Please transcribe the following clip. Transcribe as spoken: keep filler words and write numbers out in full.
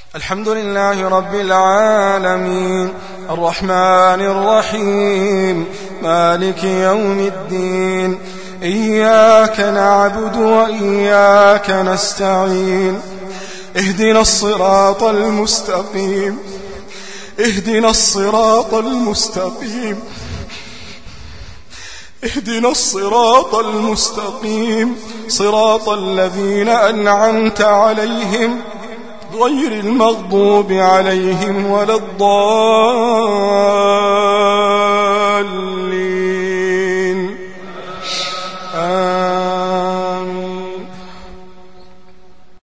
الحمد لله رب العالمين الرحمن الرحيم مالك يوم الدين إياك نعبد وإياك نستعين اهدنا الصراط المستقيم اهدنا الصراط المستقيم اهدنا الصراط المستقيم صراط الذين أنعمت عليهم غير المغضوب عليهم ولا الضالين